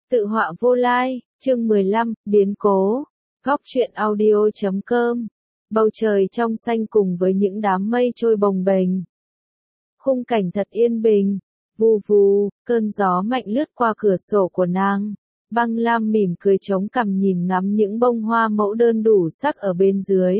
Tự họa vô lai, chương 15, biến cố. Góc truyện audio.com. Bầu trời trong xanh cùng với những đám mây trôi bồng bềnh. Khung cảnh thật yên bình. Vù vù, cơn gió mạnh lướt qua cửa sổ của nàng. Băng Lam mỉm cười chống cằm nhìn ngắm những bông hoa mẫu đơn đủ sắc ở bên dưới.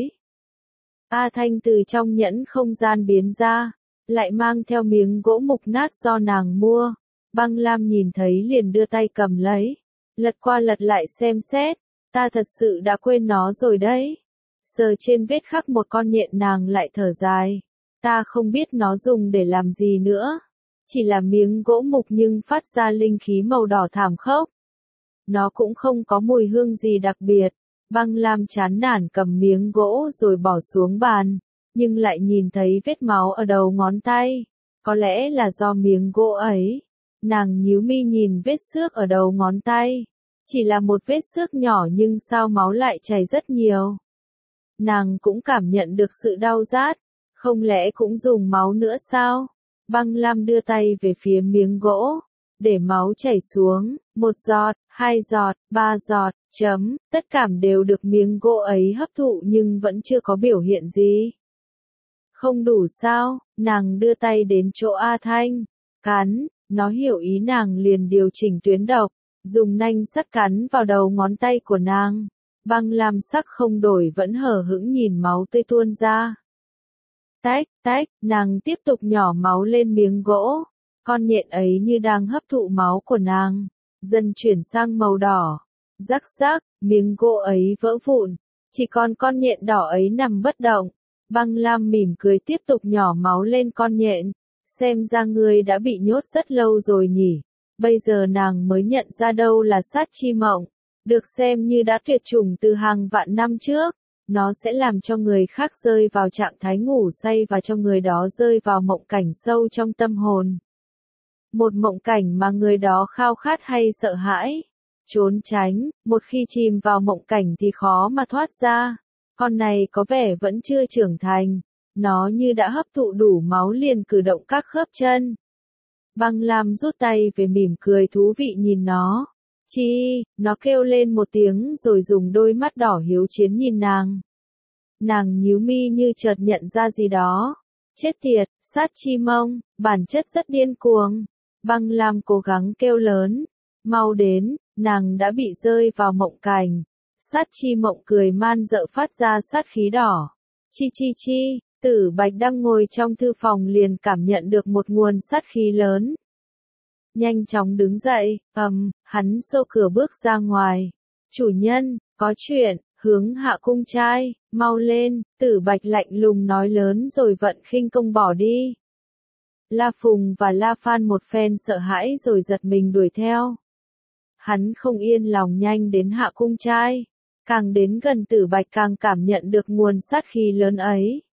A Thanh từ trong nhẫn không gian biến ra, lại mang theo miếng gỗ mục nát do nàng mua. Băng Lam nhìn thấy liền đưa tay cầm lấy, lật qua lật lại xem xét, ta thật sự đã quên nó rồi đấy. Sờ trên vết khắc một con nhện nàng lại thở dài, ta không biết nó dùng để làm gì nữa. Chỉ là miếng gỗ mục nhưng phát ra linh khí màu đỏ thảm khốc. Nó cũng không có mùi hương gì đặc biệt. Băng Lam chán nản cầm miếng gỗ rồi bỏ xuống bàn, nhưng lại nhìn thấy vết máu ở đầu ngón tay. Có lẽ là do miếng gỗ ấy. Nàng nhíu mi nhìn vết xước ở đầu ngón tay. Chỉ là một vết xước nhỏ nhưng sao máu lại chảy rất nhiều. Nàng cũng cảm nhận được sự đau rát. Không lẽ cũng dùng máu nữa sao? Băng Lam đưa tay về phía miếng gỗ, để máu chảy xuống, 1 giọt, 2 giọt, 3 giọt, tất cả đều được miếng gỗ ấy hấp thụ nhưng vẫn chưa có biểu hiện gì. Không đủ sao? Nàng đưa tay đến chỗ A Thanh, cắn, nó hiểu ý nàng liền điều chỉnh tuyến độc, dùng nanh sắt cắn vào đầu ngón tay của nàng. Băng Lam sắc không đổi vẫn hờ hững nhìn máu tươi tuôn ra. Tách, tách, nàng tiếp tục nhỏ máu lên miếng gỗ. Con nhện ấy như đang hấp thụ máu của nàng, dần chuyển sang màu đỏ. Rắc rắc, miếng gỗ ấy vỡ vụn, chỉ còn con nhện đỏ ấy nằm bất động. Băng Lam mỉm cười tiếp tục nhỏ máu lên con nhện. Xem ra ngươi đã bị nhốt rất lâu rồi nhỉ. Bây giờ nàng mới nhận ra đâu là sát chi mộng, được xem như đã tuyệt chủng từ hàng vạn năm trước. Nó sẽ làm cho người khác rơi vào trạng thái ngủ say và cho người đó rơi vào mộng cảnh sâu trong tâm hồn. Một mộng cảnh mà người đó khao khát hay sợ hãi, trốn tránh, một khi chìm vào mộng cảnh thì khó mà thoát ra. Con này có vẻ vẫn chưa trưởng thành, nó như đã hấp thụ đủ máu liền cử động các khớp chân. Băng Lam rút tay về mỉm cười thú vị nhìn nó. Chi, nó kêu lên một tiếng rồi dùng đôi mắt đỏ hiếu chiến nhìn nàng. Nàng nhíu mi như chợt nhận ra gì đó. Chết tiệt, sát chi mông, bản chất rất điên cuồng. Băng Lam cố gắng kêu lớn. Mau đến, nàng đã bị rơi vào mộng cảnh. Sát chi mộng cười man dợ phát ra sát khí đỏ. Chi chi chi, Tử Bạch đang ngồi trong thư phòng liền cảm nhận được một nguồn sát khí lớn. Nhanh chóng đứng dậy, hắn xô cửa bước ra ngoài. Chủ nhân, có chuyện, hướng Hạ Cung trai, mau lên, Tử Bạch lạnh lùng nói lớn rồi vận khinh công bỏ đi. La Phùng và La Phan một phen sợ hãi rồi giật mình đuổi theo. Hắn không yên lòng nhanh đến Hạ Cung trai, càng đến gần Tử Bạch càng cảm nhận được nguồn sát khí lớn ấy.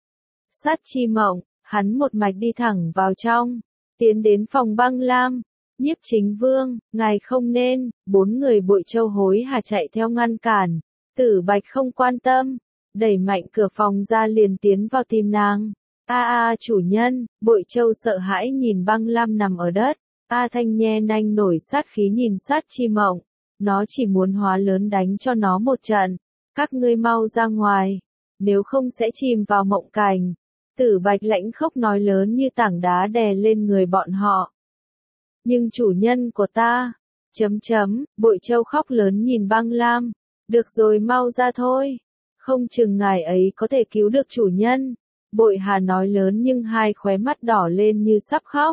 Sát chi mộng, hắn một mạch đi thẳng vào trong, tiến đến phòng Băng Lam. Nhiếp Chính Vương, ngài không nên. 4 người Bội Châu hối hả chạy theo ngăn cản. Tử Bạch không quan tâm, đẩy mạnh cửa phòng ra liền tiến vào tìm nàng. Chủ nhân. Bội Châu sợ hãi nhìn Băng Lam nằm ở đất. A Thanh nhe nanh nổi sát khí nhìn sát chi mộng. Nó chỉ muốn hóa lớn đánh cho nó một trận. Các ngươi mau ra ngoài, nếu không sẽ chìm vào mộng cảnh. Tử Bạch lãnh khốc nói lớn như tảng đá đè lên người bọn họ. Nhưng chủ nhân của ta, Bội Châu khóc lớn nhìn Băng Lam. Được rồi mau ra thôi. Không chừng ngài ấy có thể cứu được chủ nhân. Bội Hà nói lớn nhưng hai khóe mắt đỏ lên như sắp khóc.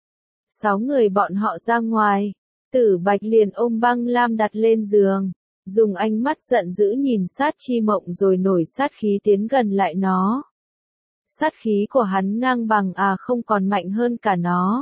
6 người bọn họ ra ngoài. Tử Bạch liền ôm Băng Lam đặt lên giường. Dùng ánh mắt giận dữ nhìn sát chi mộng rồi nổi sát khí tiến gần lại nó. Sát khí của hắn ngang bằng không còn mạnh hơn cả nó.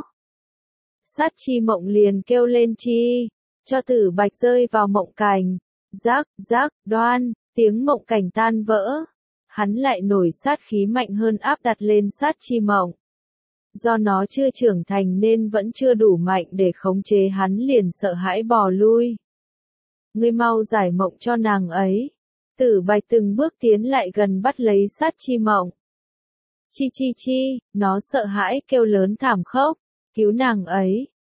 Sát chi mộng liền kêu lên chi, cho Tử Bạch rơi vào mộng cảnh. Rác, rác, đoan, tiếng mộng cảnh tan vỡ. Hắn lại nổi sát khí mạnh hơn áp đặt lên sát chi mộng. Do nó chưa trưởng thành nên vẫn chưa đủ mạnh để khống chế hắn liền sợ hãi bò lui. Ngươi mau giải mộng cho nàng ấy. Tử Bạch từng bước tiến lại gần bắt lấy sát chi mộng. Chi chi chi, nó sợ hãi kêu lớn thảm khốc. Cứu nàng ấy.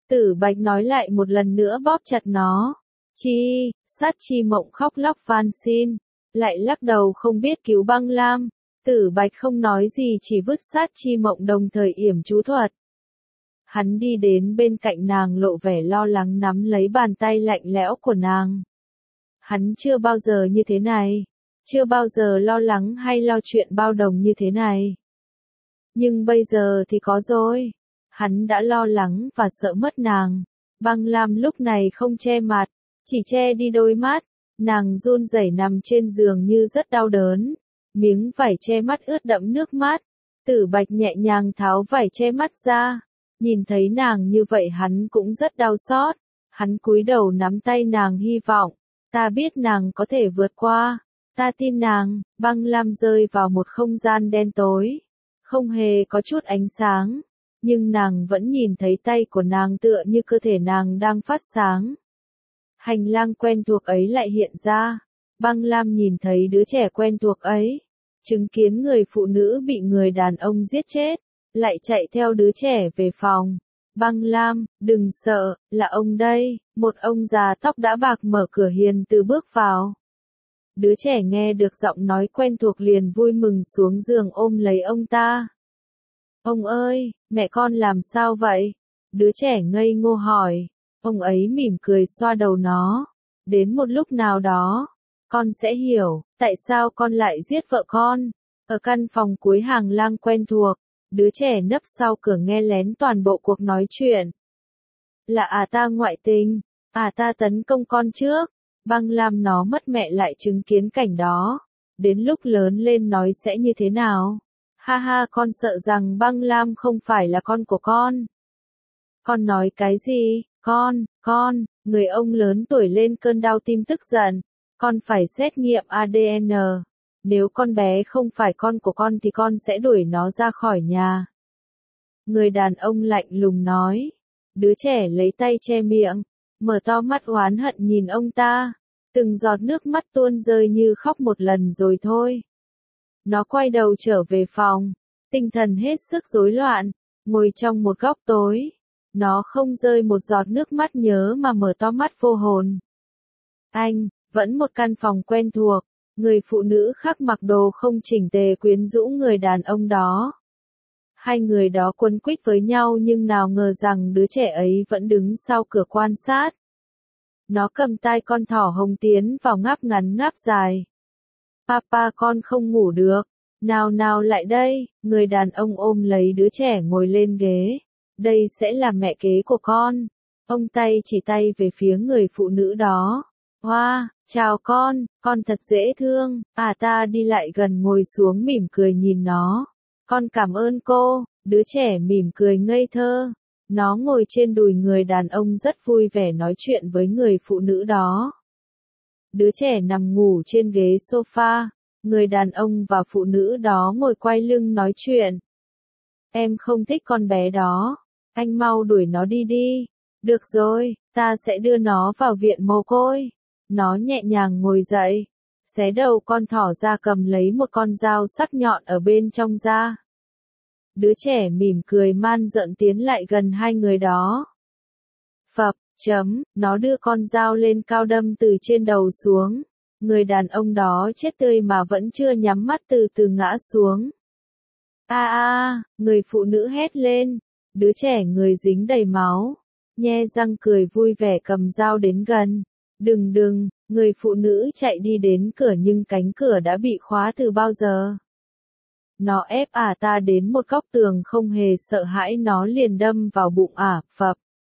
Tử Bạch nói lại một lần nữa bóp chặt nó. Chi, Sát Chi Mộng khóc lóc van xin, lại lắc đầu không biết cứu Băng Lam. Tử Bạch không nói gì chỉ vứt Sát Chi Mộng đồng thời yểm chú thuật. Hắn đi đến bên cạnh nàng lộ vẻ lo lắng nắm lấy bàn tay lạnh lẽo của nàng. Hắn chưa bao giờ như thế này, chưa bao giờ lo lắng hay lo chuyện bao đồng như thế này. Nhưng bây giờ thì có rồi. Hắn đã lo lắng và sợ mất nàng. Băng Lam lúc này không che mặt, chỉ che đi đôi mắt. Nàng run rẩy nằm trên giường như rất đau đớn. Miếng vải che mắt ướt đẫm nước mắt. Tử Bạch nhẹ nhàng tháo vải che mắt ra. Nhìn thấy nàng như vậy hắn cũng rất đau xót. Hắn cúi đầu nắm tay nàng hy vọng. Ta biết nàng có thể vượt qua. Ta tin nàng. Băng Lam rơi vào một không gian đen tối. Không hề có chút ánh sáng. Nhưng nàng vẫn nhìn thấy tay của nàng tựa như cơ thể nàng đang phát sáng. Hành lang quen thuộc ấy lại hiện ra. Băng Lam nhìn thấy đứa trẻ quen thuộc ấy. Chứng kiến người phụ nữ bị người đàn ông giết chết. Lại chạy theo đứa trẻ về phòng. Băng Lam, đừng sợ, là ông đây. Một ông già tóc đã bạc mở cửa hiền từ bước vào. Đứa trẻ nghe được giọng nói quen thuộc liền vui mừng xuống giường ôm lấy ông ta. Ông ơi, mẹ con làm sao vậy? Đứa trẻ ngây ngô hỏi. Ông ấy mỉm cười xoa đầu nó. Đến một lúc nào đó, con sẽ hiểu, tại sao con lại giết vợ con. Ở căn phòng cuối hàng lang quen thuộc, đứa trẻ nấp sau cửa nghe lén toàn bộ cuộc nói chuyện. Là ta ngoại tình, ta tấn công con trước. Băng Lam nó mất mẹ lại chứng kiến cảnh đó. Đến lúc lớn lên nói sẽ như thế nào? Ha ha, con sợ rằng Băng Lam không phải là con của con. Con nói cái gì? Con, người ông lớn tuổi lên cơn đau tim tức giận. Con phải xét nghiệm ADN. Nếu con bé không phải con của con thì con sẽ đuổi nó ra khỏi nhà. Người đàn ông lạnh lùng nói. Đứa trẻ lấy tay che miệng, mở to mắt oán hận nhìn ông ta. Từng giọt nước mắt tuôn rơi như khóc một lần rồi thôi. Nó quay đầu trở về phòng, tinh thần hết sức rối loạn, ngồi trong một góc tối. Nó không rơi một giọt nước mắt nhớ mà mở to mắt vô hồn. Vẫn một căn phòng quen thuộc, người phụ nữ khác mặc đồ không chỉnh tề quyến rũ người đàn ông đó. Hai người đó quấn quýt với nhau nhưng nào ngờ rằng đứa trẻ ấy vẫn đứng sau cửa quan sát. Nó cầm tai con thỏ hồng tiến vào ngáp ngắn ngáp dài. Papa con không ngủ được. Nào lại đây, người đàn ông ôm lấy đứa trẻ ngồi lên ghế. Đây sẽ là mẹ kế của con. Ông tay chỉ tay về phía người phụ nữ đó. Hoa, chào con thật dễ thương. Ta đi lại gần ngồi xuống mỉm cười nhìn nó. Con cảm ơn cô, đứa trẻ mỉm cười ngây thơ. Nó ngồi trên đùi người đàn ông rất vui vẻ nói chuyện với người phụ nữ đó. Đứa trẻ nằm ngủ trên ghế sofa, người đàn ông và phụ nữ đó ngồi quay lưng nói chuyện. Em không thích con bé đó, anh mau đuổi nó đi đi. Được rồi, ta sẽ đưa nó vào viện mồ côi. Nó nhẹ nhàng ngồi dậy, xé đầu con thỏ ra cầm lấy một con dao sắc nhọn ở bên trong da. Đứa trẻ mỉm cười man rợn tiến lại gần hai người đó. Phập, nó đưa con dao lên cao đâm từ trên đầu xuống. Người đàn ông đó chết tươi mà vẫn chưa nhắm mắt từ từ ngã xuống. Người phụ nữ hét lên. Đứa trẻ người dính đầy máu. Nhe răng cười vui vẻ cầm dao đến gần. Đừng, người phụ nữ chạy đi đến cửa nhưng cánh cửa đã bị khóa từ bao giờ. Nó ép ta đến một góc tường không hề sợ hãi nó liền đâm vào bụng phập.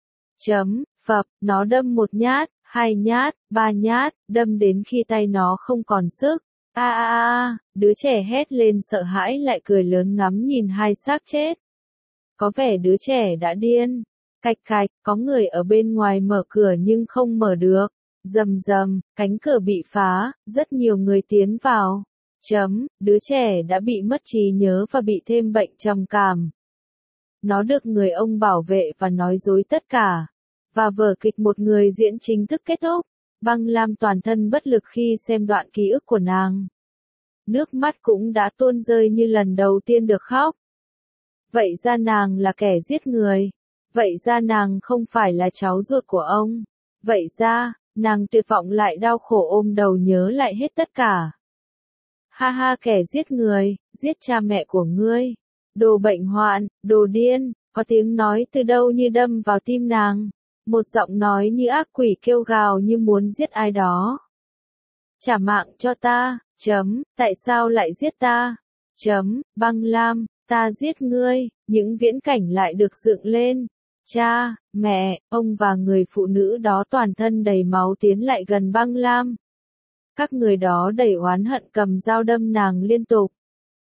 Phập, nó đâm một nhát, hai nhát, ba nhát, đâm đến khi tay nó không còn sức. Đứa trẻ hét lên sợ hãi lại cười lớn ngắm nhìn hai xác chết. Có vẻ đứa trẻ đã điên. Cạch, có người ở bên ngoài mở cửa nhưng không mở được. Rầm, cánh cửa bị phá, rất nhiều người tiến vào. Đứa trẻ đã bị mất trí nhớ và bị thêm bệnh trầm cảm. Nó được người ông bảo vệ và nói dối tất cả. Và vở kịch một người diễn chính thức kết thúc. Băng Lam toàn thân bất lực khi xem đoạn ký ức của nàng. Nước mắt cũng đã tuôn rơi như lần đầu tiên được khóc. Vậy ra nàng là kẻ giết người. Vậy ra nàng không phải là cháu ruột của ông. Vậy ra, nàng tuyệt vọng lại đau khổ ôm đầu nhớ lại hết tất cả. Ha ha, kẻ giết người, giết cha mẹ của ngươi. Đồ bệnh hoạn, đồ điên, có tiếng nói từ đâu như đâm vào tim nàng. Một giọng nói như ác quỷ kêu gào như muốn giết ai đó. Trả mạng cho ta, tại sao lại giết ta? Băng Lam, ta giết ngươi, những viễn cảnh lại được dựng lên. Cha, mẹ, ông và người phụ nữ đó toàn thân đầy máu tiến lại gần Băng Lam. Các người đó đầy oán hận cầm dao đâm nàng liên tục.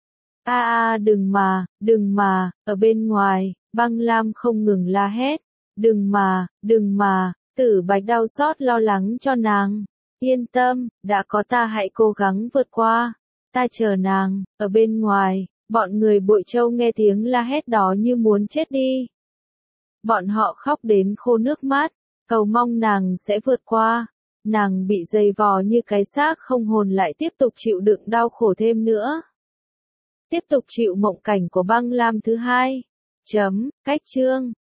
Đừng mà, ở bên ngoài, Băng Lam không ngừng la hét. Đừng mà, Tử Bạch đau xót lo lắng cho nàng. Yên tâm, đã có ta, hãy cố gắng vượt qua. Ta chờ nàng, ở bên ngoài. Bọn người Bội Châu nghe tiếng la hét đó như muốn chết đi. Bọn họ khóc đến khô nước mắt, cầu mong nàng sẽ vượt qua. Nàng bị dày vò như cái xác không hồn lại tiếp tục chịu đựng đau khổ thêm nữa. Tiếp tục chịu mộng cảnh của Băng Lam thứ hai. Cách chương